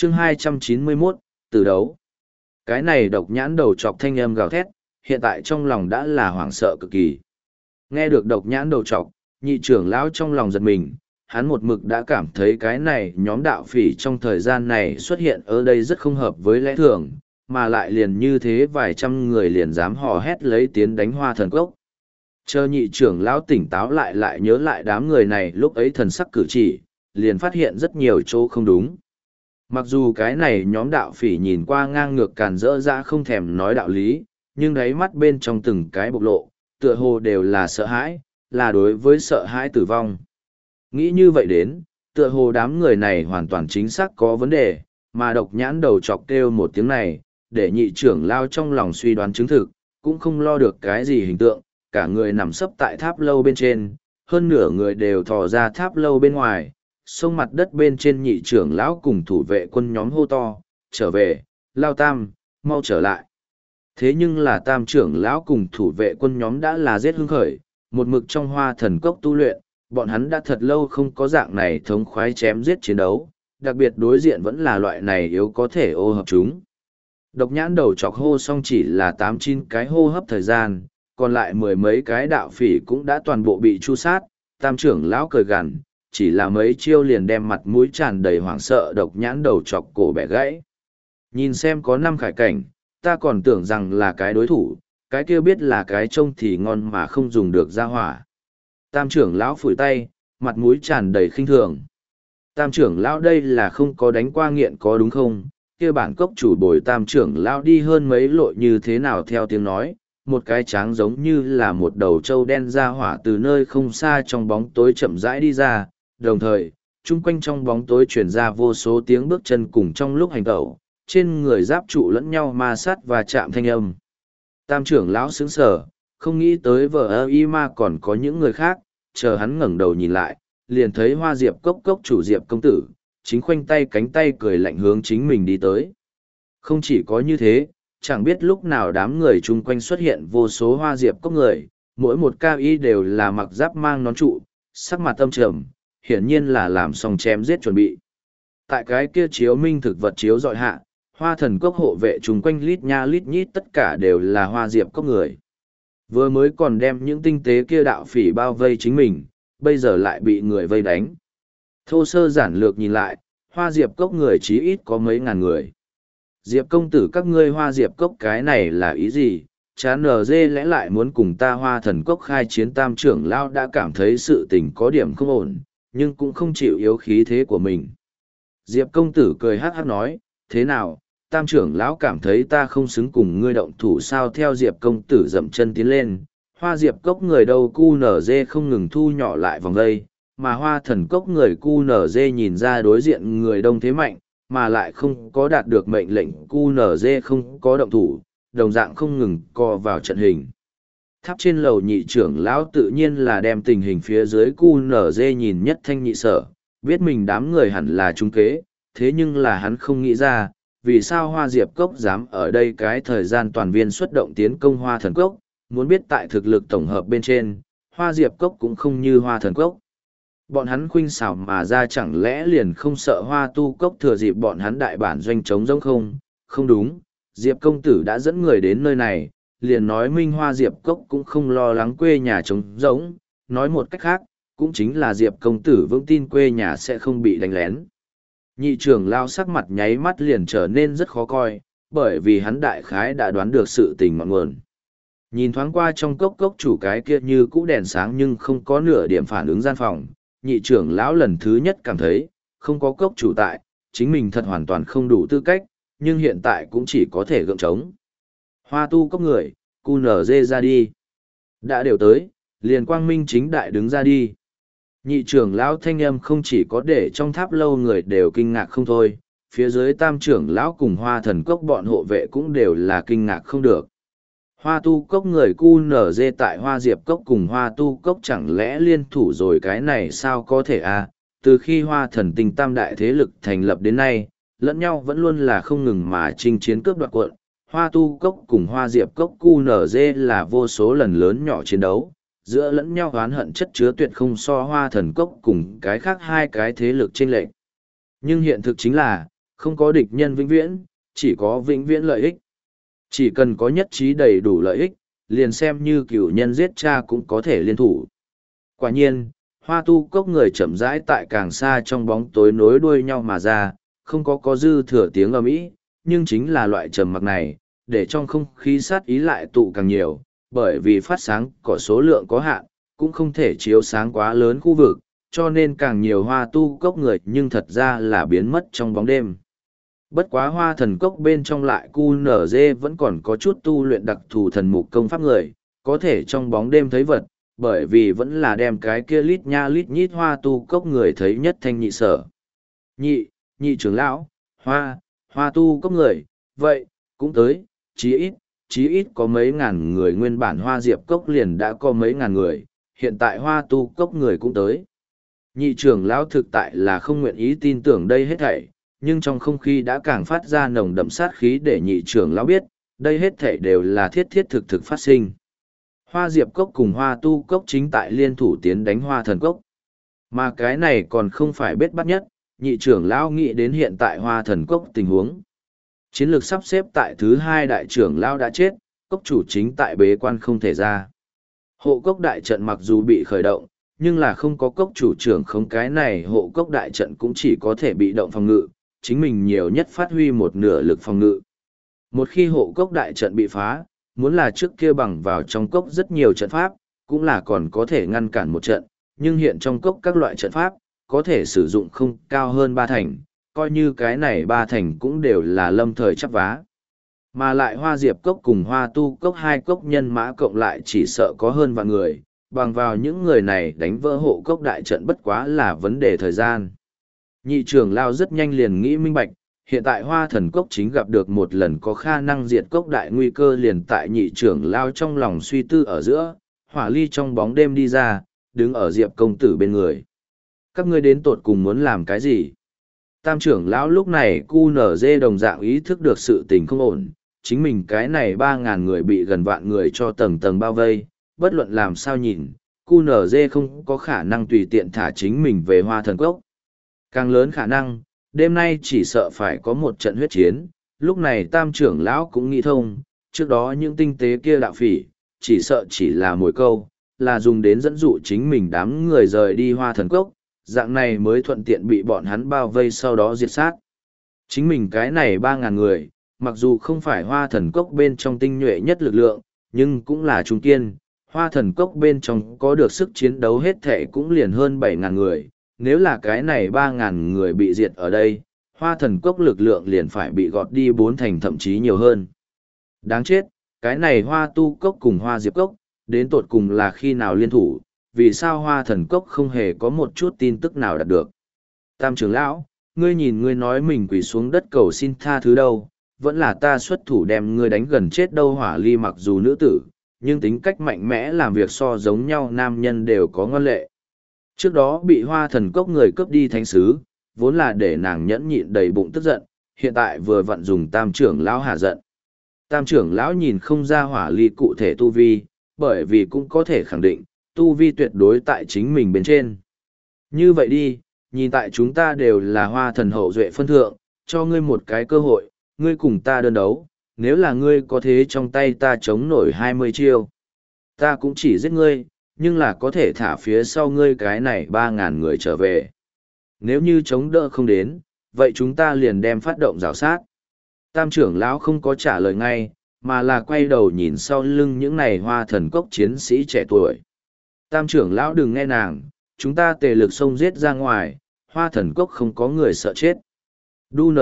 chương 291, từ đấu. Cái này độc nhãn đầu chọc thanh âm gào thét, hiện tại trong lòng đã là hoảng sợ cực kỳ. Nghe được độc nhãn đầu chọc, nhị trưởng lão trong lòng giật mình, hắn một mực đã cảm thấy cái này nhóm đạo phỉ trong thời gian này xuất hiện ở đây rất không hợp với lẽ thường, mà lại liền như thế vài trăm người liền dám hò hét lấy tiến đánh Hoa Thần Cốc. Chờ nhị trưởng lão tỉnh táo lại nhớ lại đám người này lúc ấy thần sắc cử chỉ, liền phát hiện rất nhiều chỗ không đúng. Mặc dù cái này nhóm đạo phỉ nhìn qua ngang ngược càn rỡ ra không thèm nói đạo lý, nhưng đáy mắt bên trong từng cái bộc lộ, tựa hồ đều là sợ hãi, là đối với sợ hãi tử vong. Nghĩ như vậy đến, tựa hồ đám người này hoàn toàn chính xác có vấn đề, mà độc nhãn đầu chọc kêu một tiếng này, để nhị trưởng lao trong lòng suy đoán chứng thực, cũng không lo được cái gì hình tượng, cả người nằm sấp tại tháp lâu bên trên, hơn nửa người đều thò ra tháp lâu bên ngoài, sông mặt đất bên trên nhị trưởng lão cùng thủ vệ quân nhóm hô to, trở về, Lao Tam, mau trở lại. Thế nhưng là Tam trưởng lão cùng thủ vệ quân nhóm đã là giết hưng khởi, một mực trong Hoa Thần Cốc tu luyện, bọn hắn đã thật lâu không có dạng này thống khoái chém giết chiến đấu, đặc biệt đối diện vẫn là loại này yếu có thể ô hợp chúng. Độc nhãn đầu chọc hô xong chỉ là 8-9 cái hô hấp thời gian, còn lại mười mấy cái đạo phỉ cũng đã toàn bộ bị tru sát, Tam trưởng lão cười gằn, chỉ là mấy chiêu liền đem mặt mũi tràn đầy hoảng sợ độc nhãn đầu chọc cổ bẻ gãy. Nhìn xem có 5 khải cảnh, ta còn tưởng rằng là cái đối thủ, cái kia biết là cái trông thì ngon mà không dùng được ra hỏa. Tam trưởng lão phủi tay, mặt mũi tràn đầy khinh thường. Tam trưởng lão đây là không có đánh qua nghiện có đúng không? Kia bản cốc chủ bồi tam trưởng lão đi hơn mấy lội như thế nào theo tiếng nói, một cái tráng giống như là một đầu trâu đen ra hỏa từ nơi không xa trong bóng tối chậm rãi đi ra, đồng thời, chung quanh trong bóng tối truyền ra vô số tiếng bước chân cùng trong lúc hành tẩu, trên người giáp trụ lẫn nhau ma sát và chạm thanh âm. Tam trưởng lão sững sờ, không nghĩ tới vợ y ma còn có những người khác, chờ hắn ngẩng đầu nhìn lại, liền thấy Hoa Diệp cốc chủ Diệp công tử, chính khoanh tay cánh tay cười lạnh hướng chính mình đi tới. Không chỉ có như thế, chẳng biết lúc nào đám người chung quanh xuất hiện vô số Hoa Diệp cốc người, mỗi một cao y đều là mặc giáp mang nón trụ, sắc mặt tâm trầm, hiển nhiên là làm xong chém giết chuẩn bị. Tại cái kia chiếu minh thực vật chiếu dọi hạ, Hoa Thần Cốc hộ vệ chung quanh lít nha lít nhít tất cả đều là Hoa Diệp cốc người. Vừa mới còn đem những tinh tế kia đạo phỉ bao vây chính mình, bây giờ lại bị người vây đánh. Thô sơ giản lược nhìn lại, Hoa Diệp cốc người chí ít có mấy ngàn người. Diệp công tử các ngươi Hoa Diệp cốc cái này là ý gì? Chán nở dê lẽ lại muốn cùng ta Hoa Thần Cốc khai chiến. Tam trưởng lão đã cảm thấy sự tình có điểm không ổn, nhưng cũng không chịu yếu khí thế của mình. Diệp công tử cười hát hát nói, thế nào, tam trưởng lão cảm thấy ta không xứng cùng ngươi động thủ sao? Theo Diệp công tử dậm chân tiến lên, Hoa Diệp cốc người đâu cu nở dê không ngừng thu nhỏ lại vòng đây, mà Hoa Thần Cốc người cu nở dê nhìn ra đối diện người đông thế mạnh, mà lại không có đạt được mệnh lệnh cu nở dê không có động thủ, đồng dạng không ngừng co vào trận hình. Tháp trên lầu nhị trưởng lão tự nhiên là đem tình hình phía dưới cu nở dê nhìn nhất thanh nhị sở, biết mình đám người hẳn là trung kế, thế nhưng là hắn không nghĩ ra, vì sao Hoa Diệp Cốc dám ở đây cái thời gian toàn viên xuất động tiến công Hoa Thần Cốc, muốn biết tại thực lực tổng hợp bên trên, Hoa Diệp Cốc cũng không như Hoa Thần Cốc. Bọn hắn khuynh xảo mà ra chẳng lẽ liền không sợ Hoa Tu Cốc thừa dịp bọn hắn đại bản doanh chống giống không? Không đúng, Diệp công tử đã dẫn người đến nơi này, liền nói minh Hoa Diệp Cốc cũng không lo lắng quê nhà trống rỗng, nói một cách khác, cũng chính là Diệp công tử vững tin quê nhà sẽ không bị đánh lén. Nhị trưởng lao sắc mặt nháy mắt liền trở nên rất khó coi, bởi vì hắn đại khái đã đoán được sự tình ngọn nguồn. Nhìn thoáng qua trong cốc chủ cái kia như cũ đèn sáng nhưng không có nửa điểm phản ứng gian phòng, nhị trưởng lão lần thứ nhất cảm thấy, không có cốc chủ tại, chính mình thật hoàn toàn không đủ tư cách, nhưng hiện tại cũng chỉ có thể gượng trống. Hoa Tu Cốc người, cu nở dê ra đi. Đã đều tới, liền quang minh chính đại đứng ra đi. Nhị trưởng lão thanh âm không chỉ có để trong tháp lâu người đều kinh ngạc không thôi, phía dưới tam trưởng lão cùng Hoa Thần Cốc bọn hộ vệ cũng đều là kinh ngạc không được. Hoa Tu Cốc người cu nở dê tại Hoa Diệp Cốc cùng Hoa Tu Cốc chẳng lẽ liên thủ rồi, cái này sao có thể à? Từ khi Hoa Thần Tinh tam đại thế lực thành lập đến nay, lẫn nhau vẫn luôn là không ngừng mà chinh chiến cướp đoạt quận. Hoa Tu Cốc cùng Hoa Diệp Cốc cu nở dê là vô số lần lớn nhỏ chiến đấu, giữa lẫn nhau oán hận chất chứa tuyệt không so Hoa Thần Cốc cùng cái khác hai cái thế lực chênh lệch. Nhưng hiện thực chính là, không có địch nhân vĩnh viễn, chỉ có vĩnh viễn lợi ích. Chỉ cần có nhất trí đầy đủ lợi ích, liền xem như cửu nhân giết cha cũng có thể liên thủ. Quả nhiên, Hoa Tu Cốc người chậm rãi tại càng xa trong bóng tối nối đuôi nhau mà ra, không có dư thừa tiếng ầm ĩ, nhưng chính là loại trầm mặc này, để trong không khí sát ý lại tụ càng nhiều, bởi vì phát sáng có số lượng có hạn, cũng không thể chiếu sáng quá lớn khu vực, cho nên càng nhiều Hoa Tu Cốc người nhưng thật ra là biến mất trong bóng đêm. Bất quá Hoa Thần Cốc bên trong lại QNZ vẫn còn có chút tu luyện đặc thù thần mục công pháp người, có thể trong bóng đêm thấy vật, bởi vì vẫn là đem cái kia lít nha lít nhít Hoa Tu Cốc người thấy nhất thanh nhị sở. Nhị trưởng lão, Hoa Tu Cốc người, vậy, cũng tới, chí ít có mấy ngàn người, nguyên bản Hoa Diệp Cốc liền đã có mấy ngàn người, hiện tại Hoa Tu Cốc người cũng tới. Nhị trưởng lão thực tại là không nguyện ý tin tưởng đây hết thảy, nhưng trong không khí đã càng phát ra nồng đậm sát khí để nhị trưởng lão biết, đây hết thảy đều là thiết thiết thực thực phát sinh. Hoa Diệp Cốc cùng Hoa Tu Cốc chính tại liên thủ tiến đánh Hoa Thần Cốc. Mà cái này còn không phải bết bắt nhất, nhị trưởng lão nghĩ đến hiện tại Hoa Thần Cốc tình huống. Chiến lược sắp xếp tại thứ hai đại trưởng lão đã chết, cốc chủ chính tại bế quan không thể ra. Hộ cốc đại trận mặc dù bị khởi động, nhưng là không có cốc chủ trưởng không, cái này hộ cốc đại trận cũng chỉ có thể bị động phòng ngự, chính mình nhiều nhất phát huy một nửa lực phòng ngự. Một khi hộ cốc đại trận bị phá, muốn là trước kia bằng vào trong cốc rất nhiều trận pháp, cũng là còn có thể ngăn cản một trận, nhưng hiện trong cốc các loại trận pháp, có thể sử dụng không cao hơn 3 thành, coi như cái này 3 thành cũng đều là lâm thời chắp vá. Mà lại Hoa Diệp Cốc cùng Hoa Tu Cốc hai cốc nhân mã cộng lại chỉ sợ có hơn vạn người, bằng vào những người này đánh vỡ hộ cốc đại trận bất quá là vấn đề thời gian. Nhị trưởng lao rất nhanh liền nghĩ minh bạch, hiện tại Hoa Thần Cốc chính gặp được một lần có khả năng diệt cốc đại nguy cơ, liền tại nhị trưởng lao trong lòng suy tư ở giữa, Hỏa Ly trong bóng đêm đi ra, đứng ở Diệp công tử bên người. Các ngươi đến tột cùng muốn làm cái gì? Tam trưởng lão lúc này QNZ đồng dạng ý thức được sự tình không ổn, chính mình cái này 3.000 người bị gần vạn người cho tầng tầng bao vây, bất luận làm sao nhìn, QNZ không có khả năng tùy tiện thả chính mình về Hoa Thần Cốc. Càng lớn khả năng, đêm nay chỉ sợ phải có một trận huyết chiến, lúc này tam trưởng lão cũng nghĩ thông, trước đó những tinh tế kia đạo phỉ, chỉ sợ chỉ là mồi câu, là dùng đến dẫn dụ chính mình đám người rời đi Hoa Thần Cốc, dạng này mới thuận tiện bị bọn hắn bao vây sau đó diệt sát. Chính mình cái này 3.000 người, mặc dù không phải Hoa Thần Cốc bên trong tinh nhuệ nhất lực lượng, nhưng cũng là trung kiên. Hoa Thần Cốc bên trong có được sức chiến đấu hết thể cũng liền hơn 7.000 người, nếu là cái này 3.000 người bị diệt ở đây, Hoa Thần Cốc lực lượng liền phải bị gọt đi 4 thành thậm chí nhiều hơn. Đáng chết, cái này Hoa Tu Cốc cùng Hoa Diệp Cốc, đến tột cùng là khi nào liên thủ, vì sao Hoa Thần Cốc không hề có một chút tin tức nào đạt được. Tam trưởng lão, ngươi nhìn ngươi nói mình quỳ xuống đất cầu xin tha thứ đâu, vẫn là ta xuất thủ đem ngươi đánh gần chết đâu. Hỏa Ly mặc dù nữ tử, nhưng tính cách mạnh mẽ làm việc so giống nhau nam nhân đều có ngoan lệ. Trước đó bị Hoa Thần Cốc người cướp đi thánh sứ, vốn là để nàng nhẫn nhịn đầy bụng tức giận, hiện tại vừa vặn dùng tam trưởng lão hạ giận. Tam trưởng lão nhìn không ra Hỏa Ly cụ thể tu vi, bởi vì cũng có thể khẳng định, tu vi tuyệt đối tại chính mình bên trên. Như vậy đi, nhìn tại chúng ta đều là Hoa Thần hậu duệ phân thượng, cho ngươi một cái cơ hội, ngươi cùng ta đơn đấu, nếu là ngươi có thế trong tay ta chống nổi 20 chiêu. Ta cũng chỉ giết ngươi, nhưng là có thể thả phía sau ngươi cái này 3.000 người trở về. Nếu như chống đỡ không đến, vậy chúng ta liền đem phát động rào sát. Tam trưởng lão không có trả lời ngay, mà là quay đầu nhìn sau lưng những này Hoa Thần Cốc chiến sĩ trẻ tuổi. Tam trưởng lão đừng nghe nàng, chúng ta tề lực xông giết ra ngoài, Hoa Thần Cốc không có người sợ chết. Đu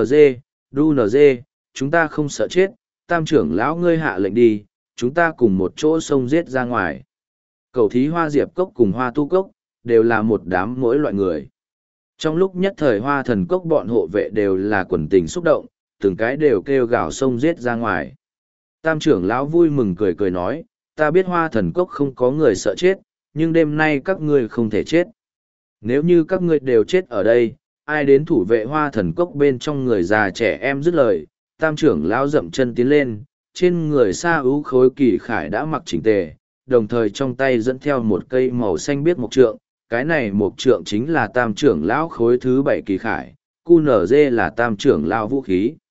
NG, chúng ta không sợ chết, tam trưởng lão ngươi hạ lệnh đi, chúng ta cùng một chỗ xông giết ra ngoài. Cầu thí Hoa Diệp Cốc cùng Hoa Tu Cốc, đều là một đám mỗi loại người. Trong lúc nhất thời Hoa Thần Cốc bọn hộ vệ đều là quần tình xúc động, từng cái đều kêu gào xông giết ra ngoài. Tam trưởng lão vui mừng cười cười nói, ta biết Hoa Thần Cốc không có người sợ chết, nhưng đêm nay các ngươi không thể chết. Nếu như các ngươi đều chết ở đây, ai đến thủ vệ Hoa Thần Cốc bên trong? Người già trẻ em dứt lời, tam trưởng lão dậm chân tiến lên, trên người Sa Ú khối kỳ khải đã mặc chỉnh tề, đồng thời trong tay dẫn theo một cây màu xanh biếc mộc trượng, cái này mộc trượng chính là tam trưởng lão khối thứ 7 kỳ khải, QNZ là tam trưởng lao vũ khí.